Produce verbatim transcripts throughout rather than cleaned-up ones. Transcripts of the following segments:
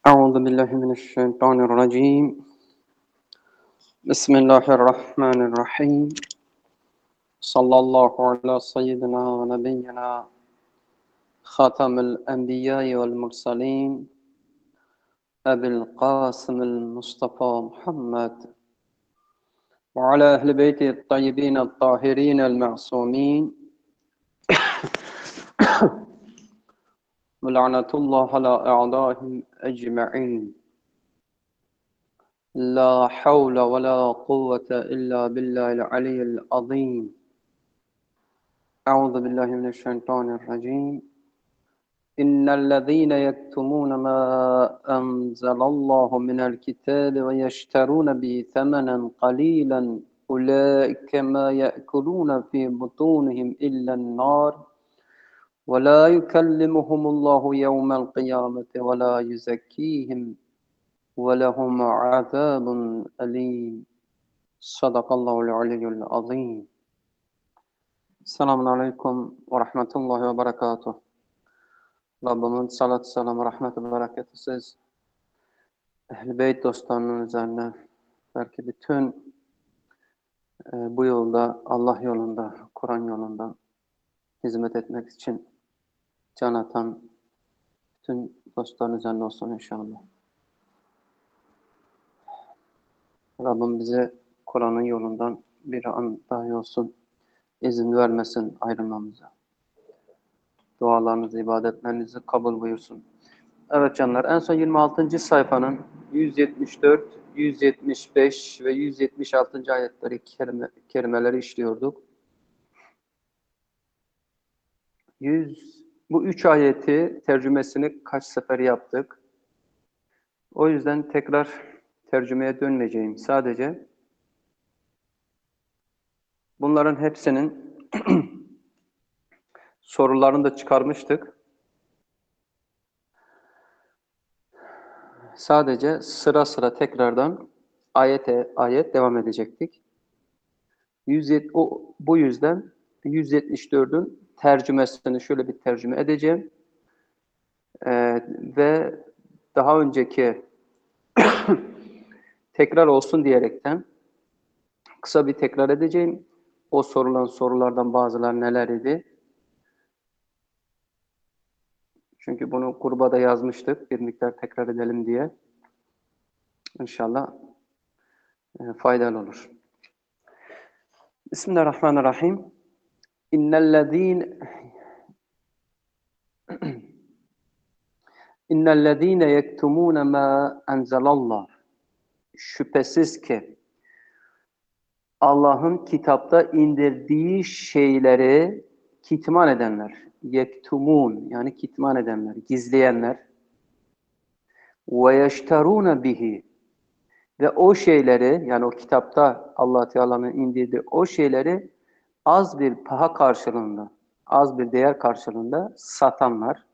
أعوذ بالله من الشيطان الرجيم بسم الله الرحمن الرحيم صلى الله على سيدنا ونبينا خاتم الأنبياء والمرسلين أبي القاسم المصطفى محمد وعلى أهل بيته الطيبين الطاهرين المعصومين ولعنة الله على أعدائهم أجمعين لا حول ولا قوة إلا بالله العلي العظيم أعوذ بالله من الشيطان الرجيم إن الذين يكتمون ما أنزل الله من الكتاب ويشترون به ثمنا قليلا أولئك ما يأكلون في بطونهم إلا النار ولا يكلمهم الله يوم القيامة ولا يزكيهم ولهم عذاب أليم صدق الله العلي العظيم. Selamun Aleyküm ve Rahmetullahi ve Berekatuhu. Rabbimin salatü selamı, rahmeti ve bereketi siz, Ehl-i Beyt dostlarının üzerine, belki bütün e, bu yolda, Allah yolunda, Kur'an yolunda hizmet etmek için can atan bütün dostların üzerine olsun inşallah. Rabbim bize Kur'an'ın yolundan bir an dahi olsun izin vermesin ayrılmamıza. Dualarınızı, ibadetlerinizi kabul buyursun. Evet canlar, en son yirmi altıncı sayfanın yüz yetmiş dört, yüz yetmiş beş ve yüz yetmiş altıncı ayetleri, kelime, kelimeleri işliyorduk. yüz, bu üç ayeti tercümesini kaç sefer yaptık. O yüzden tekrar tercümeye dönmeyeceğim. Sadece bunların hepsinin sorularını da çıkarmıştık. Sadece sıra sıra tekrardan ayete ayet devam edecektik. yüz yedi, o, bu yüzden yüz yetmiş dördün tercümesini şöyle bir tercüme edeceğim. Ee, ve daha önceki tekrar olsun diyerekten kısa bir tekrar edeceğim. O sorulan sorulardan bazıları neler idi? Çünkü bunu gruba da yazmıştık. Bir miktar tekrar edelim diye. İnşallah e, faydalı olur. Bismillahirrahmanirrahim. İnnellezîne İnnellezîne yektumûne mâ enzelallah. Şüphesiz ki Allah'ın kitapta indirdiği şeyleri kitman edenler, yektumun yani kitman edenler, gizleyenler, ve yeşterûne bihi ve o şeyleri yani o kitapta Allah Teala'nın indirdiği o şeyleri az bir paha karşılığında, az bir değer karşılığında satanlar.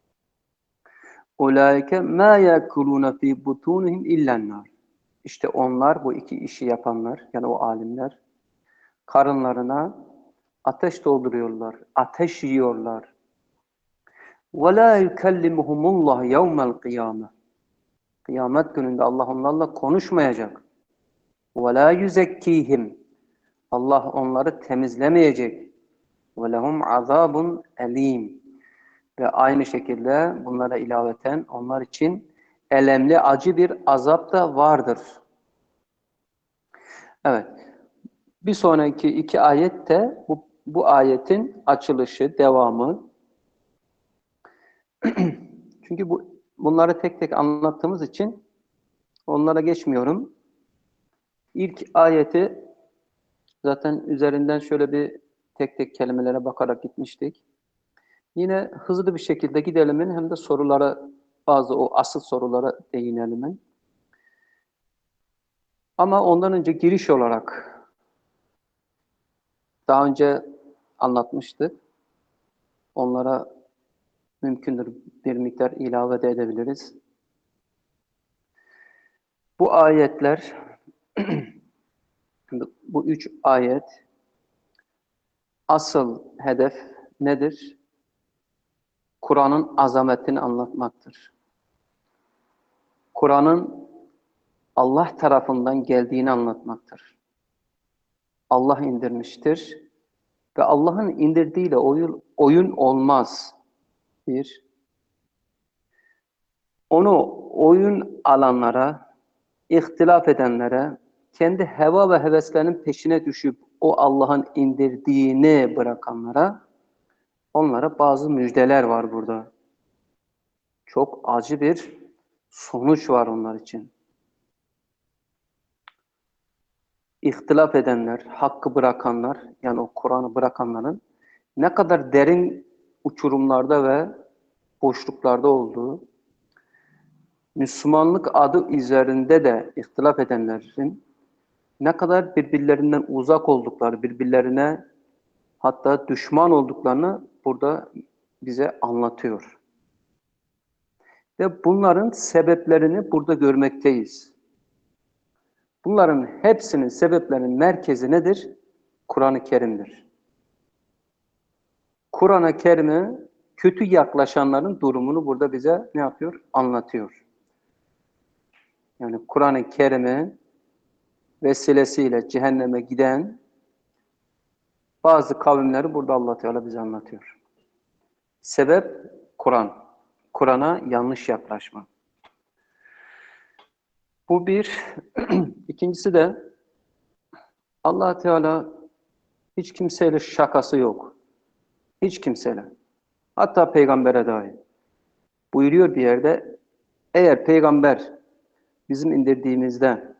Ulaike ma yakuluna fi butunihim illennar. İşte onlar, bu iki işi yapanlar, yani o alimler, karınlarına ateş dolduruyorlar, ateş yiyorlar. وَلَا يُكَلِّمُهُمُ اللّٰهِ يَوْمَ الْقِيَامَةِ. Kıyamet gününde Allah onlarla konuşmayacak. وَلَا يُزَكِّيهِمْ. Allah onları temizlemeyecek. وَلَهُمْ عَذَابٌ اَل۪يمٌ. Ve aynı şekilde bunlara ilaveten onlar için elemli, acı bir azap da vardır. Evet. Bir sonraki iki ayet de bu, bu ayetin açılışı, devamı. Çünkü bu bunları tek tek anlattığımız için onlara geçmiyorum. İlk ayeti zaten üzerinden şöyle bir tek tek kelimelere bakarak gitmiştik. Yine hızlı bir şekilde gidelim hem de sorulara, bazı o asıl sorulara değinelim. Ama ondan önce giriş olarak daha önce anlatmıştık. Onlara mümkündür bir miktar ilave de edebiliriz. Bu ayetler, bu üç ayet asıl hedef nedir? Kur'an'ın azametini anlatmaktır. Kur'an'ın Allah tarafından geldiğini anlatmaktır. Allah indirmiştir ve Allah'ın indirdiğiyle oyun, oyun olmaz. Bir, onu oyun alanlara, ihtilaf edenlere, kendi heva ve heveslerinin peşine düşüp o Allah'ın indirdiğini bırakanlara, onlara bazı müjdeler var burada. Çok acı bir sonuç var onlar için. İhtilaf edenler, hakkı bırakanlar, yani o Kur'an'ı bırakanların ne kadar derin uçurumlarda ve boşluklarda olduğu, Müslümanlık adı üzerinde de ihtilaf edenlerin ne kadar birbirlerinden uzak oldukları, birbirlerine hatta düşman olduklarını burada bize anlatıyor. Ve bunların sebeplerini burada görmekteyiz. Bunların hepsinin sebeplerinin merkezi nedir? Kur'an-ı Kerim'dir. Kur'an-ı Kerim'e kötü yaklaşanların durumunu burada bize ne yapıyor? Anlatıyor. Yani Kur'an-ı Kerim'e vesilesiyle cehenneme giden bazı kavimleri burada Allah Teala bize anlatıyor. Sebep Kur'an. Kur'an'a yanlış yaklaşma. Bu bir. İkincisi de Allah Teala hiç kimseyle şakası yok. Hiç kimseyle. Hatta peygambere dahi. Buyuruyor bir yerde, eğer peygamber bizim indirdiğimizde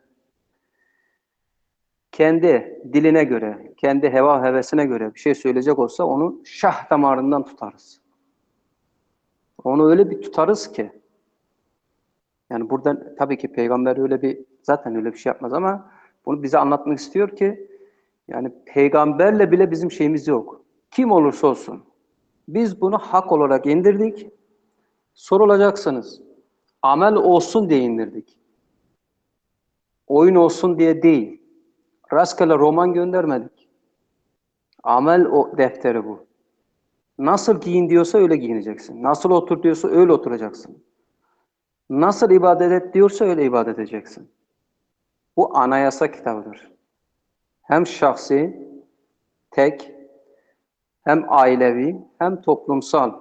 kendi diline göre, kendi heva hevesine göre bir şey söyleyecek olsa onu şah damarından tutarız. Onu öyle bir tutarız ki, yani buradan tabii ki peygamber öyle bir, zaten öyle bir şey yapmaz ama bunu bize anlatmak istiyor ki, yani peygamberle bile bizim şeyimiz yok. Kim olursa olsun. Biz bunu hak olarak indirdik. Sorulacaksınız. Amel olsun diye indirdik. Oyun olsun diye değil. Rastgele roman göndermedik. Amel o defteri bu. Nasıl giyin diyorsa öyle giyineceksin. Nasıl otur diyorsa öyle oturacaksın. Nasıl ibadet et diyorsa öyle ibadet edeceksin. Bu anayasa kitabıdır. Hem şahsi, tek, hem ailevi, hem toplumsal.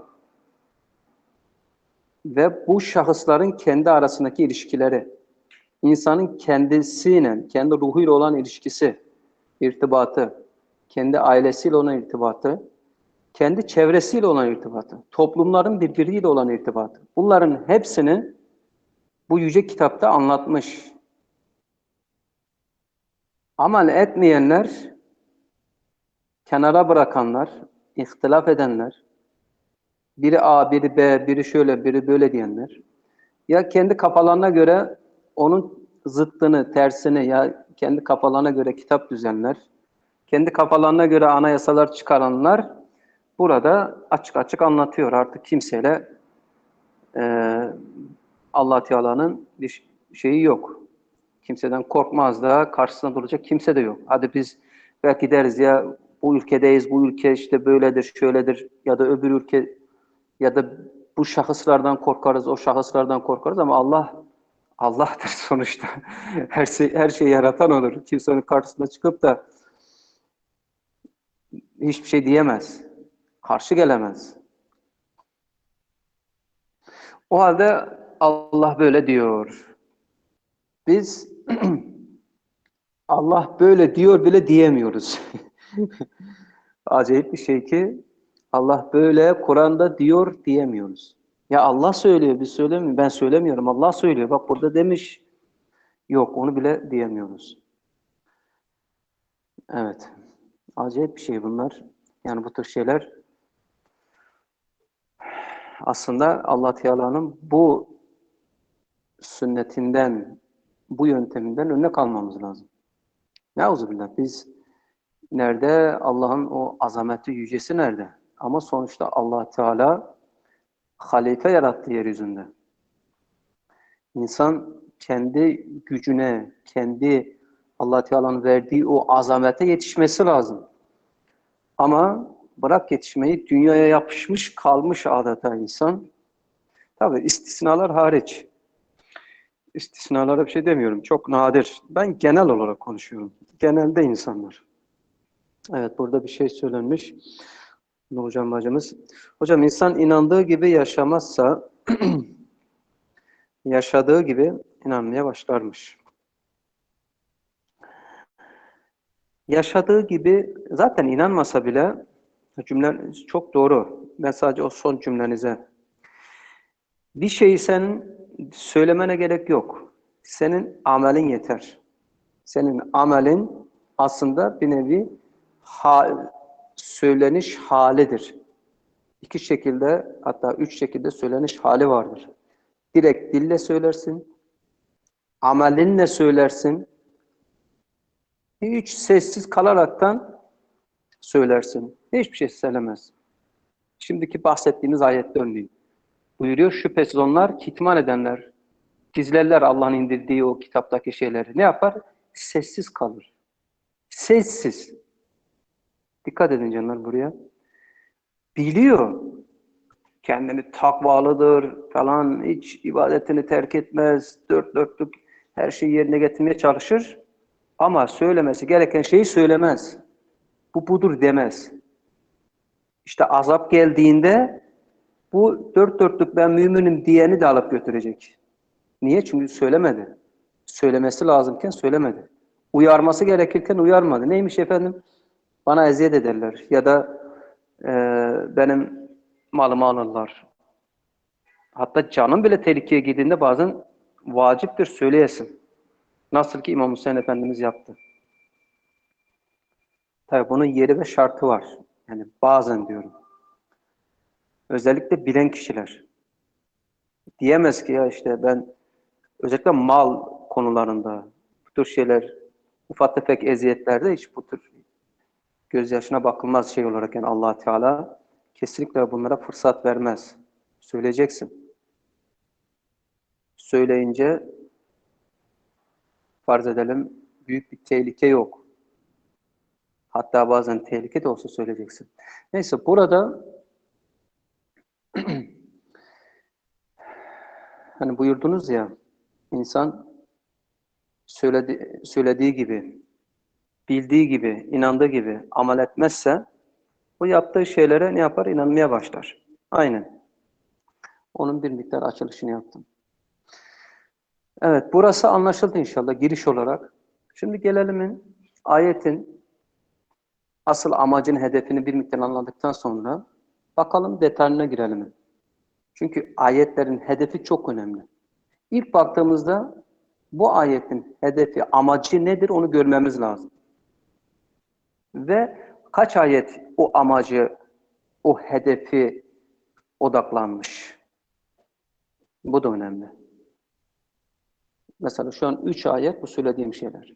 Ve bu şahısların kendi arasındaki ilişkileri, insanın kendisiyle, kendi ruhuyla olan ilişkisi, irtibatı, kendi ailesiyle olan irtibatı, kendi çevresiyle olan irtibatı, toplumların birbiriyle olan irtibatı. Bunların hepsini bu yüce kitapta anlatmış. Amel etmeyenler, kenara bırakanlar, ihtilaf edenler, biri A, biri B, biri şöyle, biri böyle diyenler, ya kendi kafalarına göre onun zıttını, tersini, ya kendi kafalarına göre kitap düzenler, kendi kafalarına göre anayasalar çıkaranlar burada açık açık anlatıyor. Artık kimseyle e, Allah Teala'nın bir şeyi yok. Kimseden korkmaz da karşısına duracak kimse de yok. Hadi biz belki deriz ya bu ülkedeyiz, bu ülke işte böyledir, şöyledir ya da öbür ülke ya da bu şahıslardan korkarız, o şahıslardan korkarız ama Allah Allah'tır sonuçta. Her şey her şeyi yaratan olur. Kimsenin karşısına çıkıp da hiçbir şey diyemez. Karşı gelemez. O halde Allah böyle diyor. Biz Allah böyle diyor bile diyemiyoruz. Acayip bir şey ki Allah böyle Kur'an'da diyor diyemiyoruz. Ya Allah söylüyor, biz söylemiyoruz. Ben söylemiyorum. Allah söylüyor. Bak burada demiş. Yok, onu bile diyemiyoruz. Evet. Acayip bir şey bunlar. Yani bu tür şeyler aslında Allah Teala'nın bu sünnetinden, bu yönteminden örnek almamız lazım. Neuzubillah, biz nerede? Allah'ın o azameti, yücesi nerede? Ama sonuçta Allah Teala halife yarattı yeryüzünde. İnsan kendi gücüne, kendi Allah Teala'nın verdiği o azamete yetişmesi lazım. Ama bırak yetişmeyi, dünyaya yapışmış kalmış adeta insan. Tabii istisnalar hariç. İstisnalara bir şey demiyorum. Çok nadir. Ben genel olarak konuşuyorum. Genelde insanlar. Evet, burada bir şey söylenmiş. Nurcan bacımız. Hocam, insan inandığı gibi yaşamazsa yaşadığı gibi inanmaya başlarmış. Yaşadığı gibi zaten inanmasa bile cümle çok doğru. Ben sadece o son cümlenize. Bir şeyi sen söylemene gerek yok. Senin amelin yeter. Senin amelin aslında bir nevi hal, söyleniş halidir. İki şekilde, hatta üç şekilde söyleniş hali vardır. Direkt dille söylersin, amelinle söylersin, hiç sessiz kalaraktan söylersin. Hiçbir şey söylemez. Şimdiki bahsettiğimiz ayette örneğin. Buyuruyor, şüphesiz onlar kitman edenler, gizlerler Allah'ın indirdiği o kitaptaki şeyleri. Ne yapar? Sessiz kalır. Sessiz. Dikkat edin canlar buraya. Biliyor. Kendini takvalıdır falan, hiç ibadetini terk etmez, dört dörtlük her şeyi yerine getirmeye çalışır. Ama söylemesi gereken şeyi söylemez. Bu budur demez. İşte azap geldiğinde bu dört dörtlük ben müminim diyeni de alıp götürecek. Niye? Çünkü söylemedi. Söylemesi lazımken söylemedi. Uyarması gerekirken uyarmadı. Neymiş efendim? Bana eziyet ederler ya da e, benim malımı alırlar. Hatta canın bile tehlikeye girdiğinde bazen vaciptir söyleyesin. Nasıl ki İmam Hüseyin Efendimiz yaptı. Tabii bunun yeri ve şartı var. Yani bazen diyorum. Özellikle bilen kişiler. Diyemez ki ya işte ben özellikle mal konularında bu tür şeyler, ufak tefek eziyetlerde hiç bu tür gözyaşına bakılmaz şey olarak, yani Allah Teala kesinlikle bunlara fırsat vermez. Söyleyeceksin. Söyleyince farz edelim büyük bir tehlike yok. Hatta bazen tehlike de olsa söyleyeceksin. Neyse, burada hani buyurdunuz ya, insan söyledi, söylediği gibi, bildiği gibi, inandığı gibi amel etmezse o yaptığı şeylere ne yapar? İnanmaya başlar. Aynen. Onun bir miktar açılışını yaptım. Evet, burası anlaşıldı inşallah giriş olarak. Şimdi gelelim ayetin asıl amacını, hedefini bir miktar anladıktan sonra bakalım detayına girelim. Çünkü ayetlerin hedefi çok önemli. İlk baktığımızda bu ayetin hedefi, amacı nedir onu görmemiz lazım. Ve kaç ayet o amacı, o hedefi odaklanmış. Bu da önemli. Mesela şu an üç ayet bu söylediğim şeyler.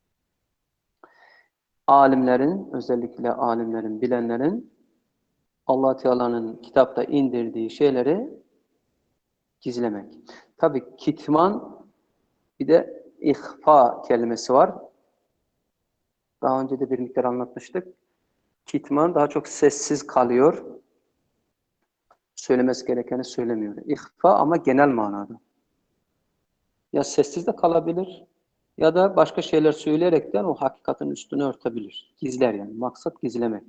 Alimlerin, özellikle alimlerin, bilenlerin Allah Teala'nın kitapta indirdiği şeyleri gizlemek. Tabii kitman, bir de ihfa kelimesi var. Daha önce de bir miktar anlatmıştık. Kitman daha çok sessiz kalıyor. Söylemesi gerekeni söylemiyor. İhfa ama genel manada. Ya sessiz de kalabilir ya da başka şeyler söyleyerekten o hakikatin üstünü örtebilir. Gizler yani. Maksat gizlemek.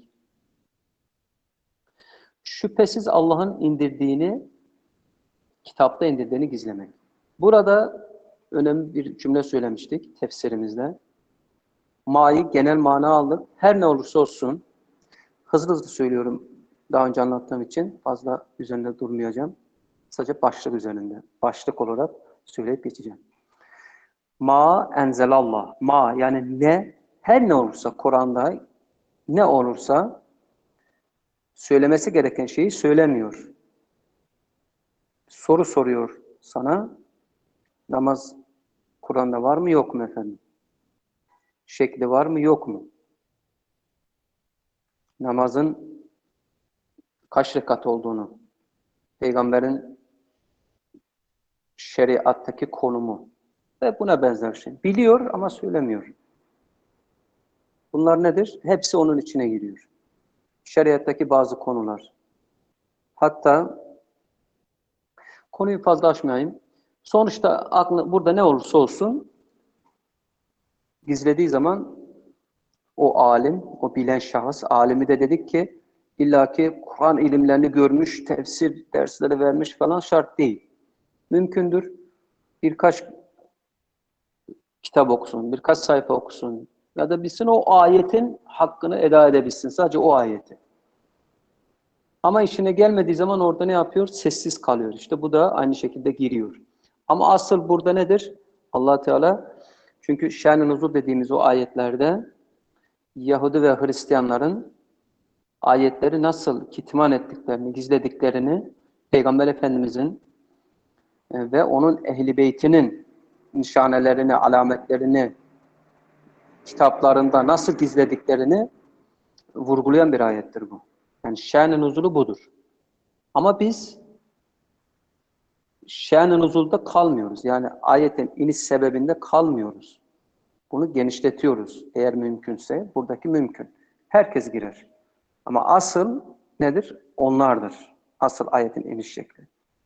Şüphesiz Allah'ın indirdiğini, kitapta indirdiğini gizlemek. Burada önemli bir cümle söylemiştik tefsirimizde. Ma'yı genel mana aldık. Her ne olursa olsun, hızlı hızlı söylüyorum daha önce anlattığım için, fazla üzerinde durmayacağım. Sadece başlık üzerinde, başlık olarak söyleyip geçeceğim. Ma enzelallah. Ma yani ne, her ne olursa Kur'an'da ne olursa söylemesi gereken şeyi söylemiyor. Soru soruyor sana. Namaz Kur'an'da var mı yok mu efendim? Şekli var mı yok mu? Namazın kaç rekat olduğunu, peygamberin şeriattaki konumu ve buna benzer şey. Biliyor ama söylemiyor. Bunlar nedir? Hepsi onun içine giriyor. Şeriattaki bazı konular. Hatta konuyu fazla açmayayım. Sonuçta aklı, burada ne olursa olsun gizlediği zaman o alim, o bilen şahıs, alimi de dedik ki illaki Kur'an ilimlerini görmüş, tefsir dersleri vermiş falan şart değil. Mümkündür. Birkaç kitap okusun, birkaç sayfa okusun ya da bilsin o ayetin hakkını eda edebilsin. Sadece o ayeti. Ama işine gelmediği zaman orada ne yapıyor? Sessiz kalıyor. İşte bu da aynı şekilde giriyor. Ama asıl burada nedir? Allah Teala, çünkü şen-i nuzul dediğimiz o ayetlerde Yahudi ve Hristiyanların ayetleri nasıl kitman ettiklerini, gizlediklerini Peygamber Efendimizin e, ve onun ehli beytinin nişanelerini, alametlerini kitaplarında nasıl gizlediklerini vurgulayan bir ayettir bu. Yani şen-i nuzulu budur. Ama biz şen-i nuzulda kalmıyoruz. Yani ayetin iniş sebebinde kalmıyoruz. Bunu genişletiyoruz eğer mümkünse. Buradaki mümkün. Herkes girer. Ama asıl nedir? Onlardır. Asıl ayetin iniş şekli.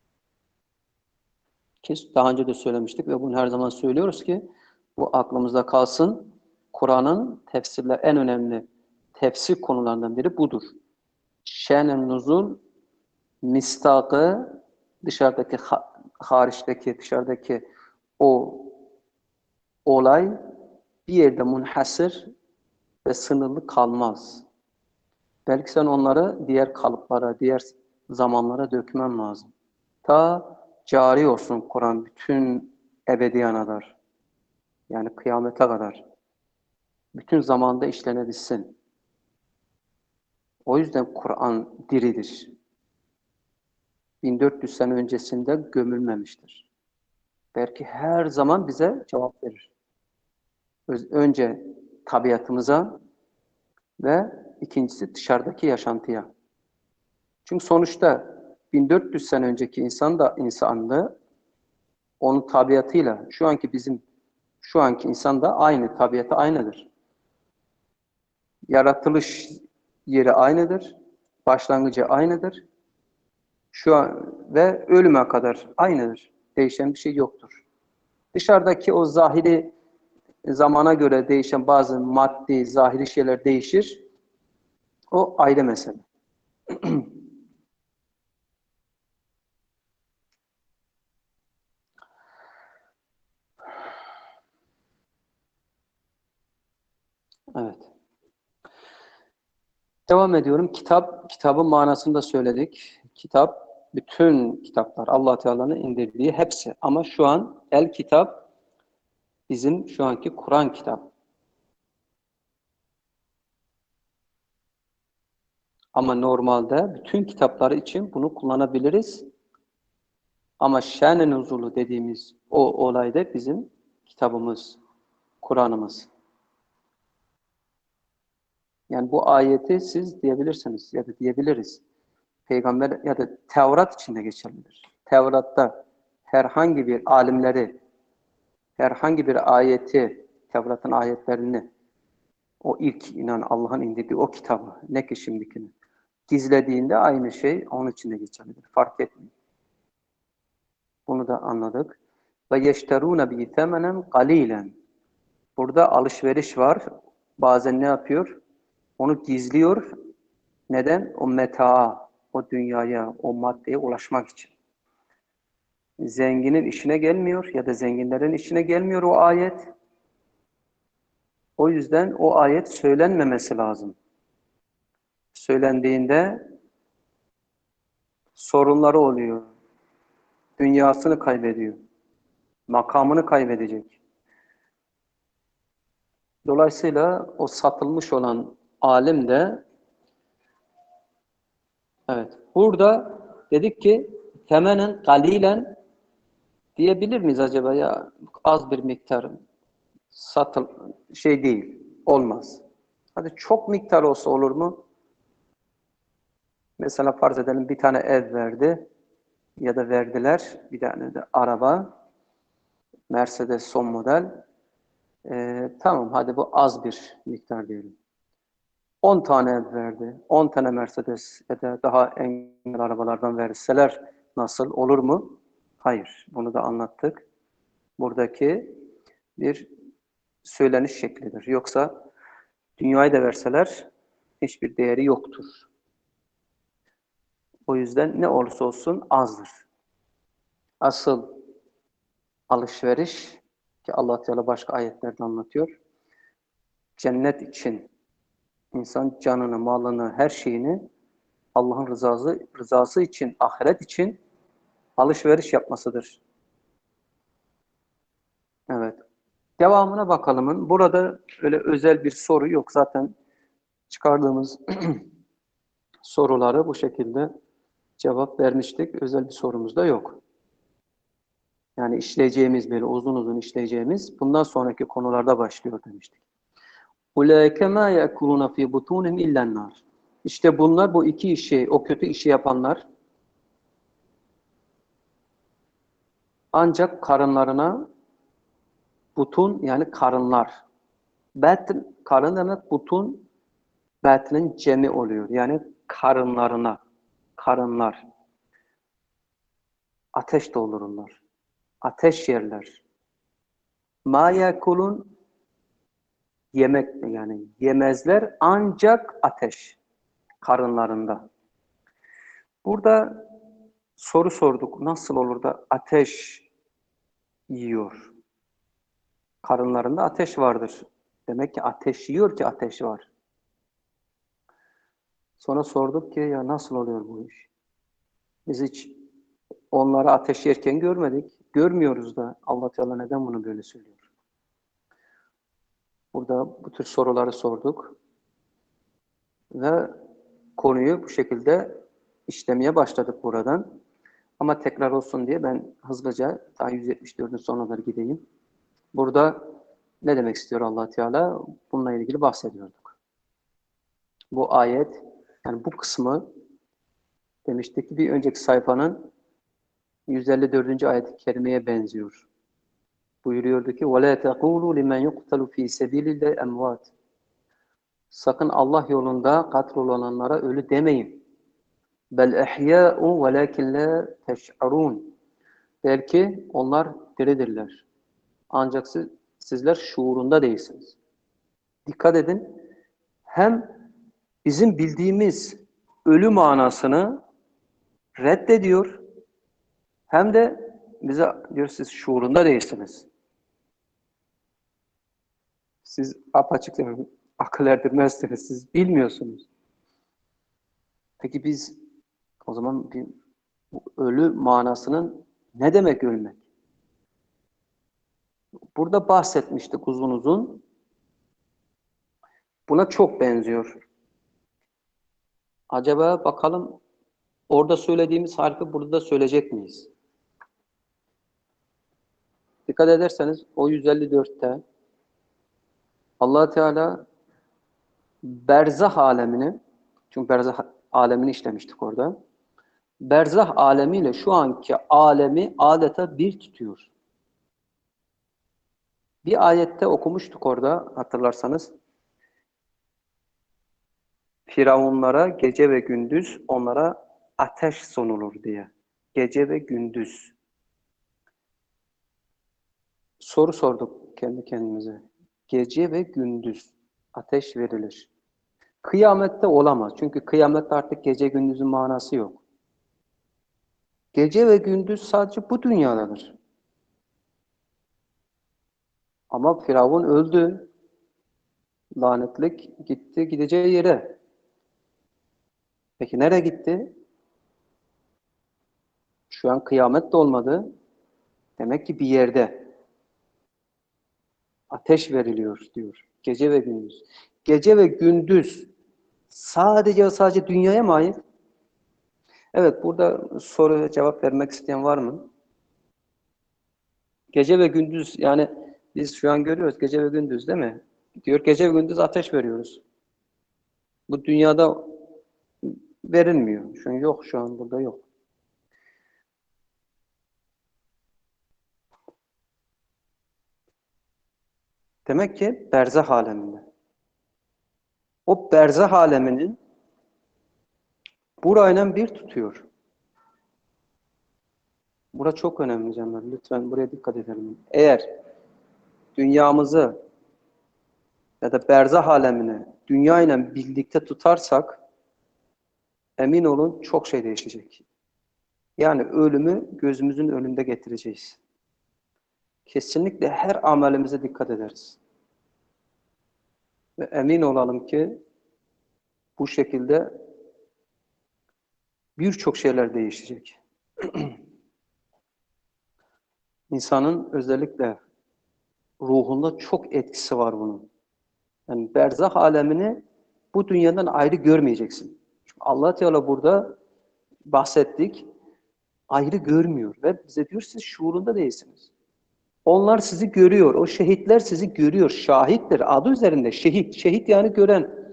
Ki daha önce de söylemiştik ve bunu her zaman söylüyoruz ki bu aklımızda kalsın. Kur'an'ın tefsirler en önemli tefsir konularından biri budur. Şen-i nuzul mistakı dışarıdaki hariçteki dışarıdaki o olay bir yerde munhasır ve sınırlı kalmaz. Belki sen onları diğer kalıplara, diğer zamanlara dökmen lazım. Ta cari olsun Kur'an bütün ebediyana kadar. Yani kıyamete kadar. Bütün zamanda işlenebilsin. O yüzden Kur'an diridir. bin dört yüz sene öncesinde gömülmemiştir. Belki her zaman bize cevap verir. Önce tabiatımıza ve ikincisi dışarıdaki yaşantıya. Çünkü sonuçta bin dört yüz sene önceki insan da insandı. Onun tabiatıyla şu anki bizim şu anki insan da aynı, tabiatı aynıdır. Yaratılış yeri aynıdır. Başlangıcı aynıdır. Şu an ve ölüme kadar aynıdır. Değişen bir şey yoktur. Dışarıdaki o zahiri zamana göre değişen bazı maddi, zahiri şeyler değişir. O ayrı mesele. Evet. Devam ediyorum. Kitap, kitabın manasını da söyledik. Kitap, bütün kitaplar Allah Teala'nın indirdiği hepsi. Ama şu an el kitap bizim şu anki Kur'an kitap. Ama normalde bütün kitapları için bunu kullanabiliriz. Ama şen-i nuzulu dediğimiz o olayda bizim kitabımız, Kur'an'ımız. Yani bu ayeti siz diyebilirsiniz ya da diyebiliriz. Peygamber ya da Tevrat için de geçerlidir. Tevrat'ta herhangi bir alimleri, herhangi bir ayeti, Tevrat'ın ayetlerini, o ilk inan Allah'ın indirdiği o kitabı, ne ki şimdikini, gizlediğinde aynı şey onun için de geçerlidir. Fark etmiyor. Bunu da anladık. Ve yeşterûne bi temenen qalilen. Burada alışveriş var. Bazen ne yapıyor? Onu gizliyor. Neden? O metaa, o dünyaya, o maddeye ulaşmak için. Zenginin işine gelmiyor ya da zenginlerin işine gelmiyor o ayet. O yüzden o ayet söylenmemesi lazım. Söylendiğinde sorunları oluyor. Dünyasını kaybediyor. Makamını kaybedecek. Dolayısıyla o satılmış olan alim de evet. Burada dedik ki temenen kalilen diyebilir miyiz acaba ya az bir miktar satıl şey değil. Olmaz. Hadi çok miktar olsa olur mu? Mesela farz edelim bir tane ev verdi ya da verdiler bir tane de araba Mercedes son model. Ee, tamam hadi bu az bir miktar diyelim. on tane ev verdi. on tane Mercedes ya da daha engin arabalardan verseler nasıl olur mu? Hayır, bunu da anlattık. Buradaki bir söyleniş şeklidir. Yoksa dünyayı da verseler hiçbir değeri yoktur. O yüzden ne olursa olsun azdır. Asıl alışveriş ki Allah Teala başka ayetlerde anlatıyor. Cennet için insan canını, malını, her şeyini Allah'ın rızası, rızası için, ahiret için alışveriş yapmasıdır. Evet. Devamına bakalım. Burada öyle özel bir soru yok. Zaten çıkardığımız soruları bu şekilde cevap vermiştik. Özel bir sorumuz da yok. Yani işleyeceğimiz, böyle uzun uzun işleyeceğimiz bundan sonraki konularda başlıyor demiştik. اُولَٰئِكَ مَا يَأْكُلُونَ ف۪ي بُطُونِهِمْ اِلَّا النَّارِ İşte bunlar, bu iki işi, o kötü işi yapanlar ancak karınlarına, butun yani karınlar. Batn, karın demek, butun, batnin cemi oluyor. Yani karınlarına, karınlar. Ateş doldururlar. Ateş yerler. Ma yekulun yemek yani yemezler ancak ateş karınlarında. Burada soru sorduk. Nasıl olur da ateş yiyor? Karınlarında ateş vardır. Demek ki ateş yiyor ki ateş var. Sonra sorduk ki ya nasıl oluyor bu iş? Biz hiç onları ateş yerken görmedik. Görmüyoruz da Allah Teala neden bunu böyle söylüyor? Burada bu tür soruları sorduk. Ve konuyu bu şekilde işlemeye başladık buradan. Ama tekrar olsun diye ben hızlıca daha yüz yetmiş dördün sonuna kadar gideyim. Burada ne demek istiyor Allah Teala? Bununla ilgili bahsediyorduk. Bu ayet, yani bu kısmı demiştik ki bir önceki sayfanın yüz elli dördüncü ayet-i kerimeye benziyor. Buyuruyordu ki وَلَا تَقُولُوا لِمَنْ يُقْتَلُ ف۪ي سَب۪يلِ اللّٰهِ اَمْوَاتٍ Sakın Allah yolunda katrolananlara ölü demeyin. Bel ehyâ'u velâkin lâ teş'arûn. Belki onlar diridirler. Ancak siz, sizler şuurunda değilsiniz. Dikkat edin. Hem bizim bildiğimiz ölü manasını reddediyor, hem de bize diyor siz şuurunda değilsiniz. Siz apaçık akıl erdirmezsiniz. Siz bilmiyorsunuz. Peki biz o zaman bir, bu ölü manasının ne demek ölmek? Burada bahsetmiştik uzun uzun. Buna çok benziyor. Acaba bakalım orada söylediğimiz harfi burada da söyleyecek miyiz? Dikkat ederseniz o yüz elli dörtte Allah Teala berzah alemini, çünkü berzah alemini işlemiştik orada. Berzah alemiyle şu anki alemi adeta bir tutuyor. Bir ayette okumuştuk orada hatırlarsanız. Firavunlara gece ve gündüz onlara ateş sunulur diye. Gece ve gündüz. Soru sorduk kendi kendimize. Gece ve gündüz ateş verilir. Kıyamette olamaz. Çünkü kıyamette artık gece gündüzün manası yok. Gece ve gündüz sadece bu dünyadadır. Ama Firavun öldü. Lanetlik gitti gideceği yere. Peki nereye gitti? Şu an kıyamet de olmadı. Demek ki bir yerde ateş veriliyor diyor. Gece ve gündüz. Gece ve gündüz sadece sadece dünyaya mı ait? Evet, burada soruya cevap vermek isteyen var mı? Gece ve gündüz, yani biz şu an görüyoruz gece ve gündüz değil mi? Diyor gece ve gündüz ateş veriyoruz. Bu dünyada verilmiyor. Şu an yok, şu an burada yok. Demek ki berzah aleminde. O berzah aleminin burayla bir tutuyor. Bura çok önemli canlar. Lütfen buraya dikkat edelim. Eğer dünyamızı ya da berzah alemini dünya ile birlikte tutarsak emin olun çok şey değişecek. Yani ölümü gözümüzün önünde getireceğiz. Kesinlikle her amelimize dikkat ederiz. Ve emin olalım ki bu şekilde birçok şeyler değişecek. İnsanın özellikle ruhunda çok etkisi var bunun. Yani berzah alemini bu dünyadan ayrı görmeyeceksin. Çünkü Allah Teala burada bahsettik, ayrı görmüyor ve bize diyor siz şuurunda değilsiniz. Onlar sizi görüyor, o şehitler sizi görüyor, şahittir, adı üzerinde şehit, şehit yani gören.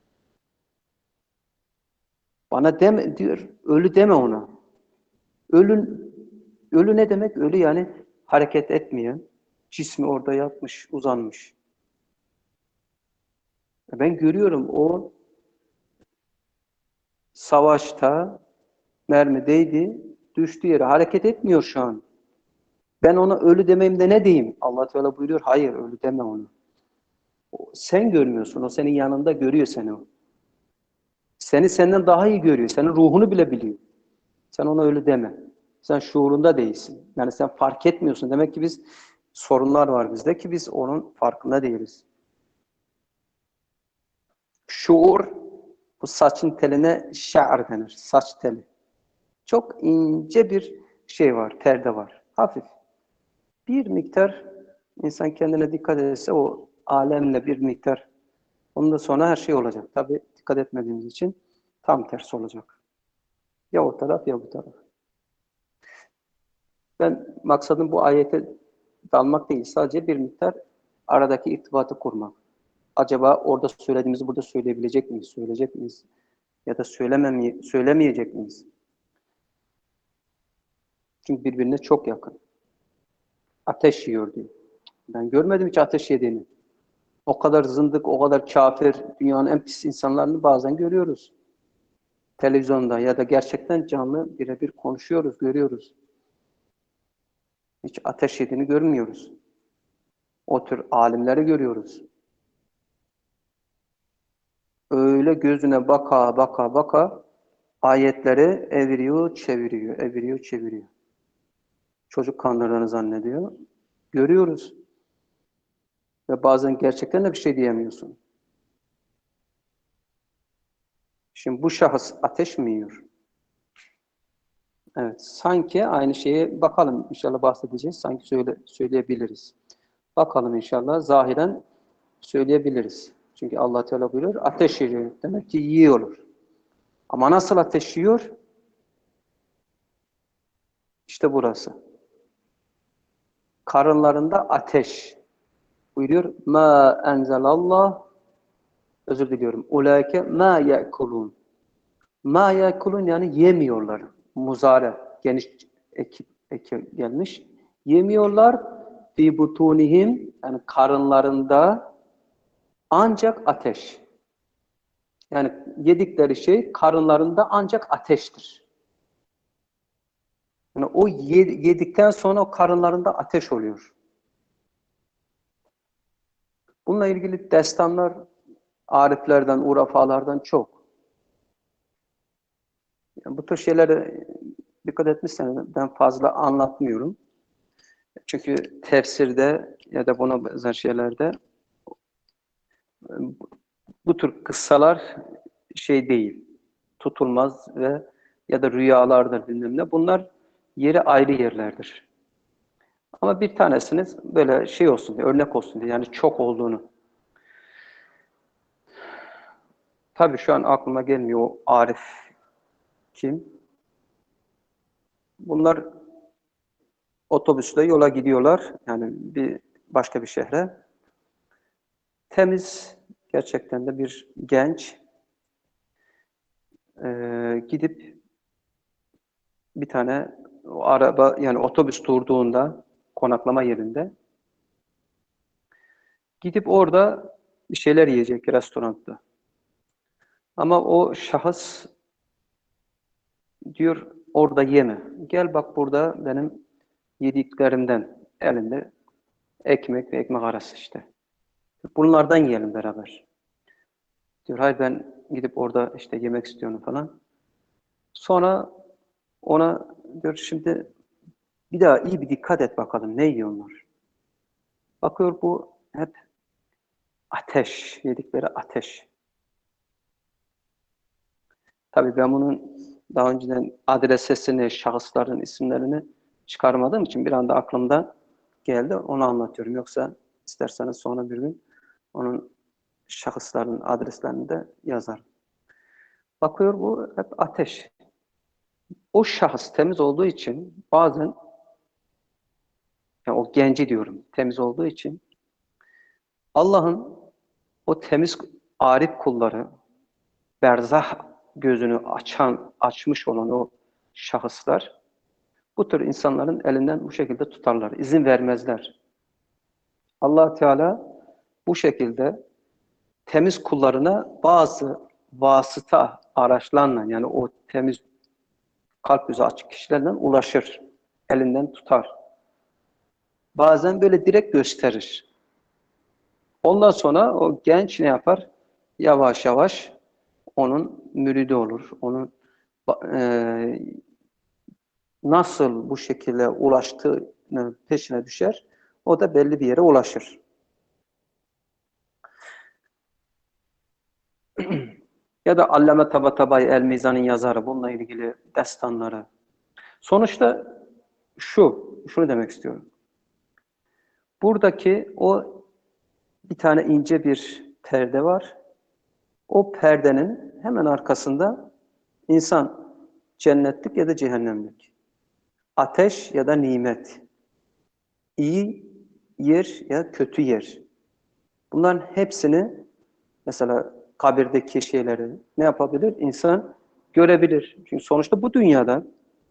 Bana deme diyor, ölü deme ona. Ölü, ölü ne demek? Ölü yani hareket etmeyen, cismi orada yatmış, uzanmış. Ben görüyorum o savaşta mermi değdi, düştü yere. Hareket etmiyor şu an. Ben ona ölü demeyim de ne diyeyim? Allah Teala buyuruyor, hayır ölü deme onu. O, sen görmüyorsun, o senin yanında görüyor seni o. Seni senden daha iyi görüyor, senin ruhunu bile biliyor. Sen ona ölü deme. Sen şuurunda değilsin. Yani sen fark etmiyorsun. Demek ki biz sorunlar var bizde ki biz onun farkında değiliz. Şuur, bu saçın teline şa'ar denir. Saç teli. Çok ince bir şey var, perde var. Hafif. Bir miktar insan kendine dikkat etse o alemle bir miktar ondan sonra her şey olacak. Tabii dikkat etmediğimiz için tam tersi olacak. Ya o taraf ya bu taraf. Ben maksadım bu ayete dalmak değil. Sadece bir miktar aradaki irtibatı kurmak. Acaba orada söylediğimizi burada söyleyebilecek miyiz? Söyleyecek miyiz? Ya da söylememeye, söylemeyecek miyiz? Çünkü birbirine çok yakın. Ateş yiyor diyor. Ben görmedim hiç ateş yediğini. O kadar zındık, o kadar kafir, dünyanın en pis insanlarını bazen görüyoruz. Televizyonda ya da gerçekten canlı birebir konuşuyoruz, görüyoruz. Hiç ateş yediğini görmüyoruz. O tür alimleri görüyoruz. Öyle gözüne baka baka baka ayetleri eviriyor, çeviriyor, eviriyor, çeviriyor. Çocuk kandırdığını zannediyor. Görüyoruz. Ve bazen gerçekten de bir şey diyemiyorsun. Şimdi bu şahıs ateş mi yiyor? Evet, sanki aynı şeye bakalım inşallah bahsedeceğiz. Sanki söyle, söyleyebiliriz. Bakalım inşallah zahiren söyleyebiliriz. Çünkü Allah Teala buyuruyor ateş yiyor. Demek ki yiyor. Ama nasıl ateş yiyor? İşte burası. Karınlarında ateş. Buyuruyor ma enzelallah özür diliyorum. Ulaike ma yekulun. Ma yekulun yani yemiyorlar. Muzare geniş ekip, ekip gelmiş. Yemiyorlar fi butunihim yani karınlarında ancak ateş. Yani yedikleri şey karınlarında ancak ateştir. Yani o yedikten sonra o karınlarında ateş oluyor. Bununla ilgili destanlar ariflerden, urafalardan çok. Yani bu tür şeylere dikkat etmişseniz ben fazla anlatmıyorum. Çünkü tefsirde ya da buna benzer şeylerde bu tür kıssalar şey değil, tutulmaz ve ya da rüyalardır bilmem ne. Bunlar yeri ayrı yerlerdir. Ama bir tanesiniz böyle şey olsun diye, örnek olsun diye yani çok olduğunu. Tabii şu an aklıma gelmiyor o Arif kim? Bunlar otobüsle yola gidiyorlar. Yani bir başka bir şehre. Temiz gerçekten de bir genç e, gidip bir tane o araba yani otobüs durduğunda konaklama yerinde gidip orada bir şeyler yiyecek restoranda. Ama o şahıs diyor orada yeme. Gel bak burada benim yediklerimden, elinde ekmek ve ekmek arası işte. Bunlardan yiyelim beraber. Diyor hayır ben gidip orada işte yemek istiyorum falan. Sonra ona diyor şimdi bir daha iyi bir dikkat et bakalım ne yiyorlar. Bakıyor bu hep ateş, yedikleri ateş. Tabii ben bunun daha önceden adresesini, şahısların isimlerini çıkarmadığım için bir anda aklımda geldi. Onu anlatıyorum. Yoksa isterseniz sonra bir gün onun şahısların adreslerini de yazar. Bakıyor bu hep ateş. O şahıs temiz olduğu için bazen, yani o genci diyorum, temiz olduğu için Allah'ın o temiz arif kulları, berzah gözünü açan, açmış olan o şahıslar bu tür insanların elinden bu şekilde tutarlar, izin vermezler. Allah Teala bu şekilde temiz kullarına bazı vasıta araçlarla, yani o temiz kalp yüzü açık kişilerle ulaşır, elinden tutar. Bazen böyle direkt gösterir. Ondan sonra o genç ne yapar? Yavaş yavaş onun müridi olur. Onun e, nasıl bu şekilde ulaştığını peşine düşer. O da belli bir yere ulaşır. Ya da Allame Tabatabai El Mizan'ın yazarı, bununla ilgili destanları. Sonuçta şu, şunu demek istiyorum. Buradaki o bir tane ince bir perde var. O perdenin hemen arkasında insan cennetlik ya da cehennemlik. Ateş ya da nimet. İyi yer ya kötü yer. Bunların hepsini mesela kabirdeki şeyleri ne yapabilir? İnsan görebilir. Çünkü sonuçta bu dünyada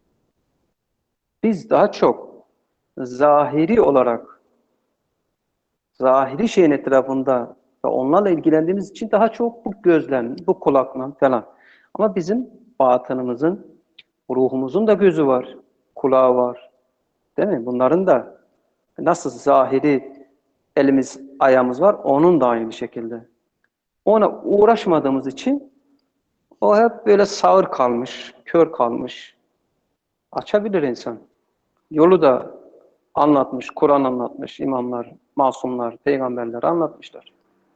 biz daha çok zahiri olarak, zahiri şeyin etrafında ve onlarla ilgilendiğimiz için daha çok bu gözlem, bu kulakla falan. Ama bizim batınımızın, ruhumuzun da gözü var, kulağı var. Değil mi? Bunların da nasıl zahiri elimiz, ayağımız var, onun da aynı şekilde. Ona uğraşmadığımız için o hep böyle sağır kalmış, kör kalmış. Açabilir insan. Yolu da anlatmış, Kur'an anlatmış, imamlar, masumlar, peygamberler anlatmışlar.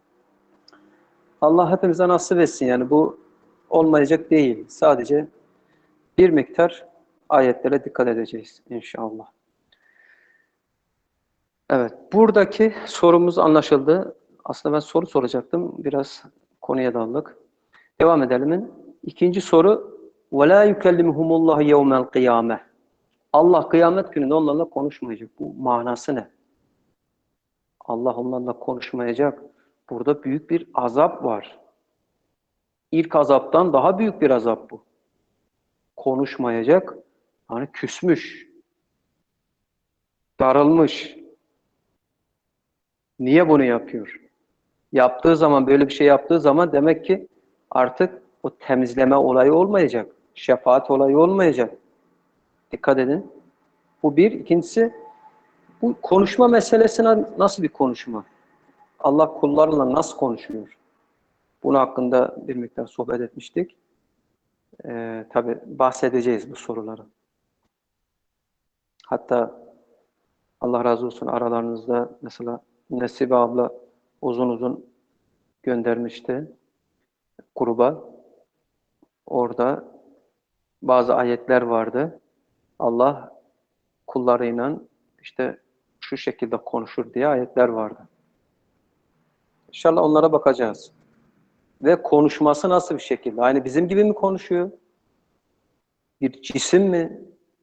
Allah hepimize nasip etsin, yani bu olmayacak değil. Sadece bir miktar ayetlere dikkat edeceğiz inşallah. Evet, buradaki sorumuz anlaşıldı. Aslında ben soru soracaktım. Biraz konuya daldık. Devam edelim. İkinci soru وَلَا يُكَلِّمُهُمُ اللّٰهِ يَوْمَ الْقِيَامَةِ Allah kıyamet gününde onlarla konuşmayacak. Bu manası ne? Allah onlarla konuşmayacak. Burada büyük bir azap var. İlk azaptan daha büyük bir azap bu. Konuşmayacak. Yani küsmüş, darılmış. Niye bunu yapıyor? Yaptığı zaman, böyle bir şey yaptığı zaman demek ki artık o temizleme olayı olmayacak. Şefaat olayı olmayacak. Dikkat edin. Bu bir. İkincisi, bu konuşma meselesine nasıl bir konuşma? Allah kullarla nasıl konuşuyor? Bunun hakkında bir miktar sohbet etmiştik. Ee, tabii bahsedeceğiz bu soruları. Hatta Allah razı olsun aralarınızda mesela Nesibe abla uzun uzun göndermişti gruba. Orada bazı ayetler vardı. Allah kullarıyla işte şu şekilde konuşur diye ayetler vardı. İnşallah onlara bakacağız. Ve konuşması nasıl bir şekilde? Aynı bizim gibi mi konuşuyor? Bir cisim mi?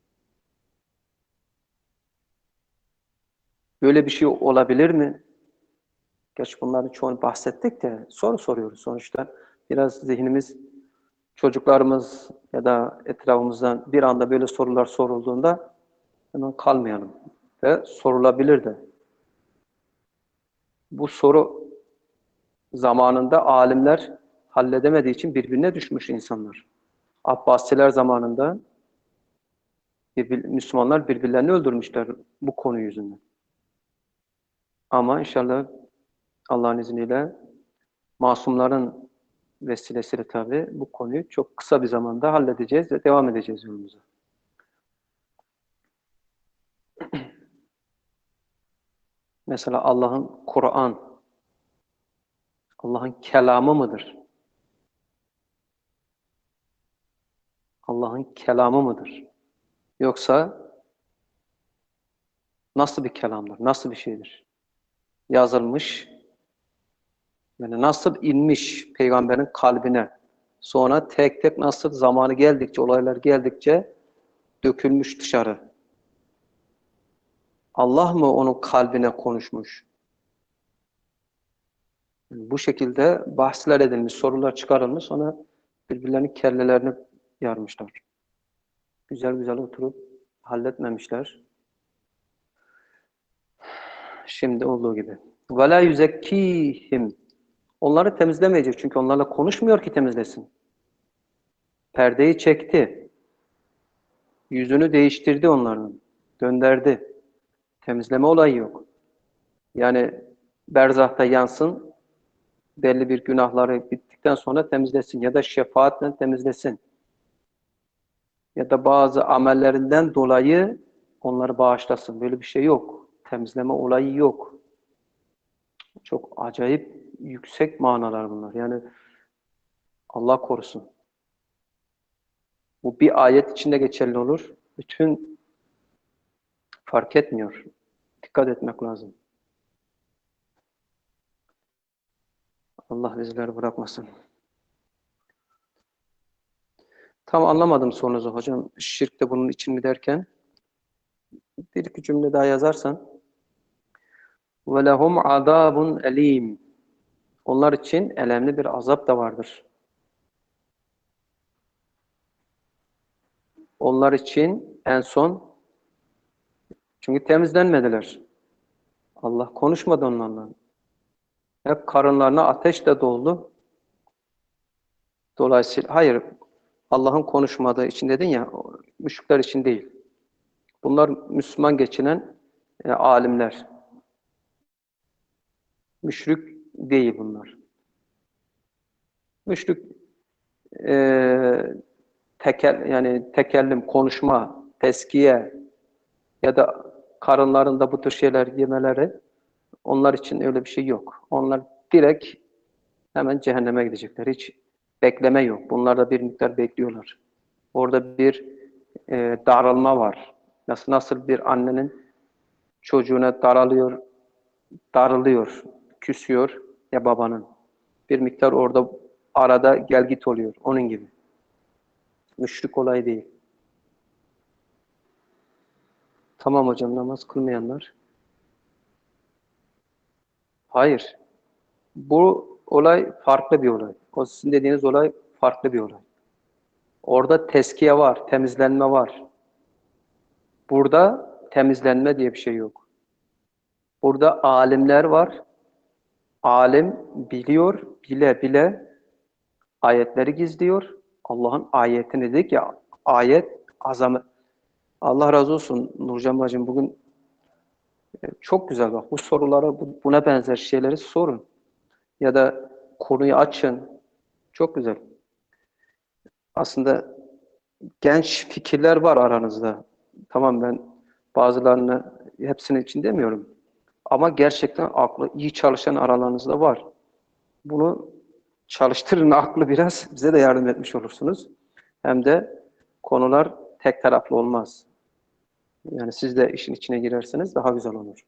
Böyle bir şey olabilir mi? Gerçi bunların çoğunu bahsettik de soru soruyoruz sonuçta. Biraz zihnimiz, çocuklarımız ya da etrafımızdan bir anda böyle sorular sorulduğunda hemen kalmayalım. Ve sorulabilir de. Bu soru zamanında alimler halledemediği için birbirine düşmüş insanlar. Abbasiler zamanında Bir, Müslümanlar birbirlerini öldürmüşler bu konu yüzünden. Ama inşallah Allah'ın izniyle masumların vesilesiyle tabii bu konuyu çok kısa bir zamanda halledeceğiz ve devam edeceğiz yolumuza. Mesela Allah'ın Kur'an, Allah'ın kelamı mıdır? Allah'ın kelamı mıdır? Yoksa nasıl bir kelamdır? Nasıl bir şeydir? Yazılmış, yani nasıl inmiş peygamberin kalbine? Sonra tek tek nasıl zamanı geldikçe, olaylar geldikçe dökülmüş dışarı. Allah mı onun kalbine konuşmuş? Yani bu şekilde bahsler edilmiş, sorular çıkarılmış, sonra birbirlerinin kellelerini yarmışlar. Güzel güzel oturup halletmemişler. Şimdi olduğu gibi. وَلَا يُزَكِّيهِمْ Onları temizlemeyecek çünkü onlarla konuşmuyor ki temizlesin. Perdeyi çekti. Yüzünü değiştirdi onların. Gönderdi. Temizleme olayı yok. Yani berzahta yansın, belli bir günahları bittikten sonra temizlesin ya da şefaatle temizlesin. Ya da bazı amellerinden dolayı onları bağışlasın. Böyle bir şey yok. Temizleme olayı yok. Çok acayip yüksek manalar bunlar. Yani Allah korusun. Bu bir ayet içinde geçerli olur. Bütün fark etmiyor. Dikkat etmek lazım. Allah bizleri bırakmasın. Tam anlamadım sorunuzu hocam. Şirk de bunun için mi derken? Bir iki cümle daha yazarsan. وَلَهُمْ عَذَابٌ elim. Onlar için elemli bir azap da vardır. Onlar için en son, çünkü temizlenmediler. Allah konuşmadı onlarla. Hep karınlarına ateş de doldu. Dolayısıyla hayır, Allah'ın konuşmadığı için dedin ya, müşrikler için değil. Bunlar Müslüman geçinen e, alimler. Müşrik değil bunlar. Müşrik e, tekel yani tekellim, konuşma, teskiye ya da karınlarında bu tür şeyler yemeleri, onlar için öyle bir şey yok. Onlar direkt hemen cehenneme gidecekler. Hiç bekleme yok. Bunlar da bir miktar bekliyorlar. Orada bir e, daralma var. Nasıl nasıl bir annenin çocuğuna daralıyor, darılıyor, küsüyor ya babanın. Bir miktar orada arada gel git oluyor. Onun gibi. Müşrik olay değil. Tamam hocam, namaz kılmayanlar. Hayır. Bu olay farklı bir olay. O sizin dediğiniz olay farklı bir olay. Orada teskiye var, temizlenme var. Burada temizlenme diye bir şey yok. Burada alimler var. Alim biliyor, bile bile ayetleri gizliyor. Allah'ın ayetini dedik ya, ayet azamet. Allah razı olsun Nurcan bacım, bugün e, çok güzel bak. Bu sorulara, buna benzer şeyleri sorun. Ya da konuyu açın. Çok güzel. Aslında genç fikirler var aranızda. Tamam, ben bazılarını hepsinin için demiyorum. Ama gerçekten aklı iyi çalışan aralarınızda var. Bunu çalıştırın aklı biraz. Bize de yardım etmiş olursunuz. Hem de konular tek taraflı olmaz. Yani siz de işin içine girerseniz daha güzel olur.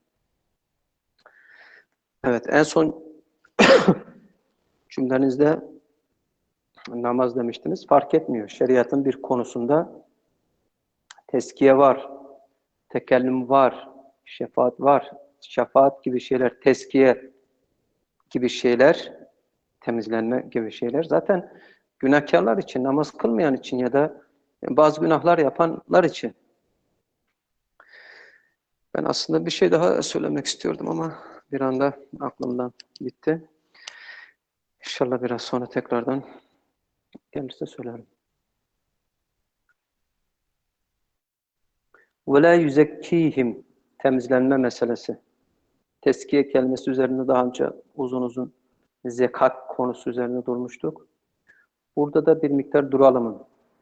Evet, en son cümlenizde namaz demiştiniz. Fark etmiyor. Şeriatın bir konusunda teskiye var, tekellüm var, şefaat var. Şefaat gibi şeyler, teskiye gibi şeyler, temizlenme gibi şeyler. Zaten günahkarlar için, namaz kılmayan için ya da bazı günahlar yapanlar için. Ben aslında bir şey daha söylemek istiyordum ama bir anda aklımdan gitti. İnşallah biraz sonra tekrardan gelirse söylerim. وَلَا يُزَكِّيهِمْ temizlenme meselesi. Teskiye kelimesi üzerinde daha önce uzun uzun zekat konusu üzerinde durmuştuk. Burada da bir miktar duralım.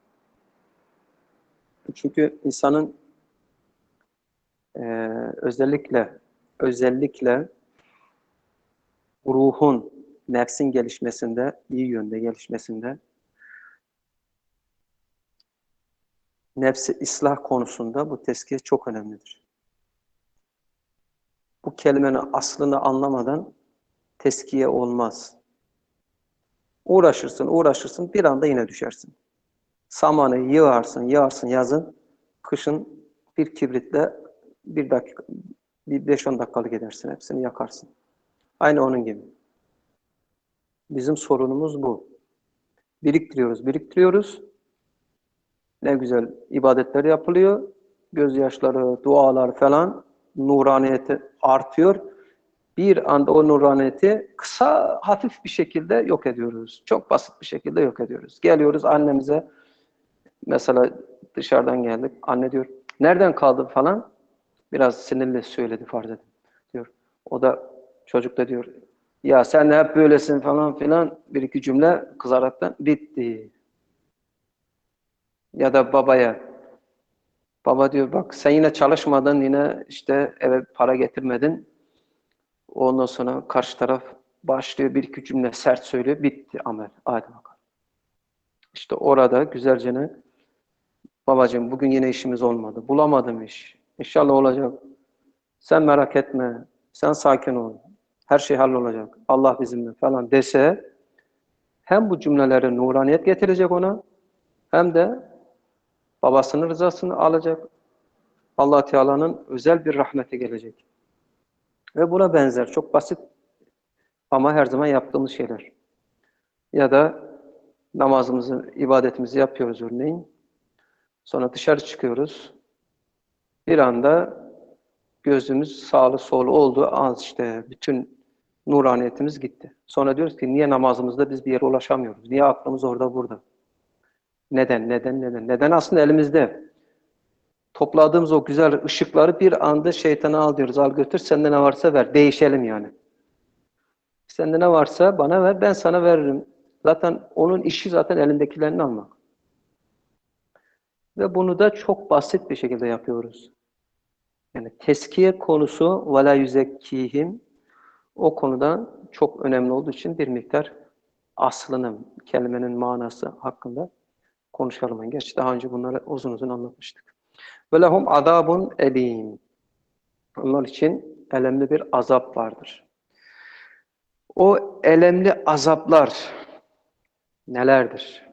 Çünkü insanın e, özellikle özellikle ruhun, nefsin gelişmesinde, iyi yönde gelişmesinde, nefsi ıslah konusunda bu teskiye çok önemlidir. Bu kelimenin aslını anlamadan teskiye olmaz. Uğraşırsın, uğraşırsın, bir anda yine düşersin. Samanı yığarsın, yağarsın yazın, kışın bir kibritle bir dakika, bir beş on dakikalık edersin, hepsini yakarsın. Aynı onun gibi. Bizim sorunumuz bu. Biriktiriyoruz, biriktiriyoruz. Ne güzel ibadetler yapılıyor. Gözyaşları, dualar falan, nuraniyeti artıyor. Bir anda o nuraniyeti kısa, hafif bir şekilde yok ediyoruz. Çok basit bir şekilde yok ediyoruz. Geliyoruz annemize, mesela dışarıdan geldik. Anne diyor, nereden kaldın falan. Biraz sinirli söyledi farz edin. Diyor. O da, çocuk da diyor, ya sen de hep böylesin falan filan, bir iki cümle kızaraktan bitti. Ya da babaya, baba diyor bak sen yine çalışmadın, yine işte eve para getirmedin. Ondan sonra karşı taraf başlıyor bir iki cümle sert söylüyor, bitti amel. Hadi bakalım. İşte orada güzelce ne? Babacığım bugün yine işimiz olmadı. Bulamadım iş. İnşallah olacak. Sen merak etme. Sen sakin ol. Her şey hallolacak. Allah bizimle falan dese, hem bu cümleleri nuraniyet getirecek ona, hem de babasının rızasını alacak. Allah Teala'nın özel bir rahmeti gelecek. Ve buna benzer çok basit ama her zaman yaptığımız şeyler. Ya da namazımızı, ibadetimizi yapıyoruz örneğin. Sonra dışarı çıkıyoruz. Bir anda gözümüz sağlı solu oldu. Az işte bütün nuraniyetimiz gitti. Sonra diyoruz ki niye namazımızda biz bir yere ulaşamıyoruz? Niye aklımız orada burada? Neden, neden, neden? Neden aslında elimizde. Topladığımız o güzel ışıkları bir anda şeytana al diyoruz. Al götür, sende ne varsa ver. Değişelim yani. Sende ne varsa bana ver, ben sana veririm. Zaten onun işi zaten elindekilerini almak. Ve bunu da çok basit bir şekilde yapıyoruz. Yani teskiye konusu وَلَا يُزَكِّيهِمْ o konuda çok önemli olduğu için bir miktar aslını, kelimenin manası hakkında konuşalım. Gerçi daha önce bunları uzun uzun anlatmıştık. وَلَهُمْ adabun elim. Onlar için elemli bir azap vardır. O elemli azaplar nelerdir?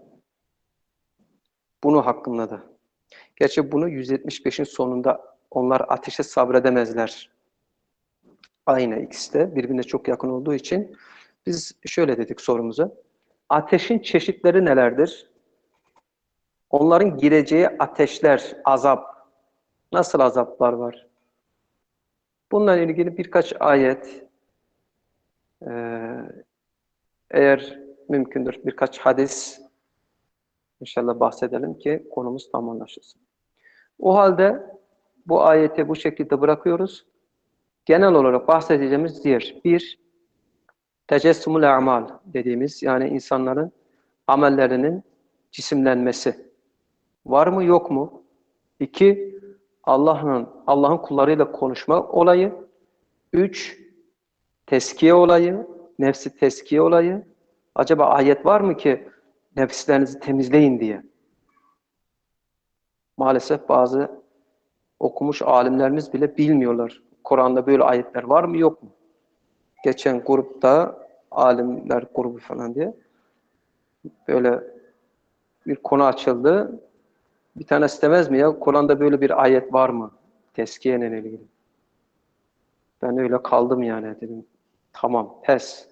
Bunu hakkında da. Gerçi bunu yüz yetmiş beşin sonunda onlar ateşe sabredemezler. Aynı ikisi de birbirine çok yakın olduğu için biz şöyle dedik sorumuza. Ateşin çeşitleri nelerdir? Onların gireceği ateşler, azap. Nasıl azaplar var? Bununla ilgili birkaç ayet, eğer mümkündür birkaç hadis İnşallah bahsedelim ki konumuz tam anlaşılsın. O halde bu ayeti bu şekilde bırakıyoruz. Genel olarak bahsedeceğimiz diğer bir, tecessümül a'mal dediğimiz, yani insanların amellerinin cisimlenmesi. Var mı yok mu? İki, Allah'ın Allah'ın kullarıyla konuşma olayı. Üç, teskiye olayı, nefsi teskiye olayı. Acaba ayet var mı ki nefislerinizi temizleyin diye? Maalesef bazı okumuş alimlerimiz bile bilmiyorlar. Kur'an'da böyle ayetler var mı yok mu? Geçen grupta alimler grubu falan diye böyle bir konu açıldı. Bir tanesi demez mi ya Kur'an'da böyle bir ayet var mı? Teskiyeyle ilgili. Ben öyle kaldım yani dedim. Tamam, pes.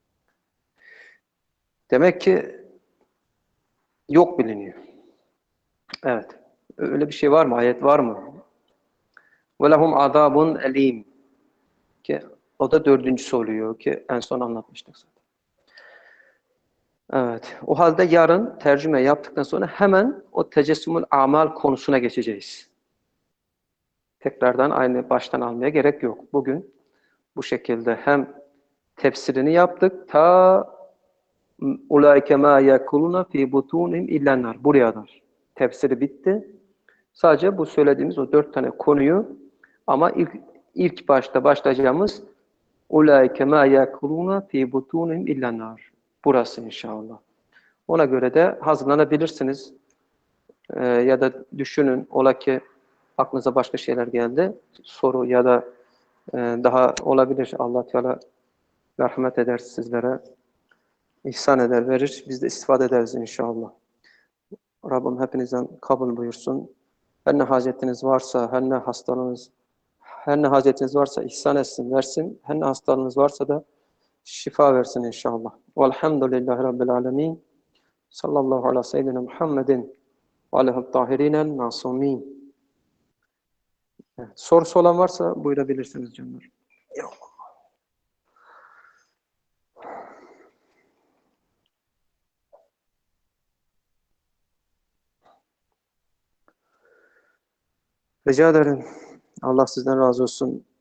Demek ki yok biliniyor. Evet. Öyle bir şey var mı? Ayet var mı? وَلَهُمْ عَذَابٌ اَل۪يمٌ ki o da dördüncüsü oluyor ki en son anlatmıştık zaten. Evet. O halde yarın tercüme yaptıktan sonra hemen o tecessümül amal konusuna geçeceğiz. Tekrardan aynı baştan almaya gerek yok. Bugün bu şekilde hem tefsirini yaptık. Ta ulaike ma yakuluna fi butunihim illennar. Buraya kadar. Tefsiri bitti. Sadece bu söylediğimiz o dört tane konuyu ama ilk ilk başta başlayacağımız ulaike ma yakuluna fi butunihim illennar. Burası inşallah. Ona göre de hazırlanabilirsiniz. Ee, ya da düşünün. Ola ki aklınıza başka şeyler geldi. Soru ya da e, daha olabilir. Allah Teala rahmet eder sizlere. İhsan eder, verir. Biz de istifade ederiz inşallah. Rabbim hepinizden kabul buyursun. Her ne hacetiniz varsa, her ne hastalığınız, her ne hacetiniz varsa ihsan etsin, versin. Her ne hastalığınız varsa da şifa versin inşallah. Velhamdülillahi Rabbil alemin. Sallallahu ala seyyidina Muhammedin ve aleyhi tahirinel masumin. Evet, sorusu olan varsa buyurabilirsiniz canlar. Yok. Rica ederim. Allah sizden razı olsun.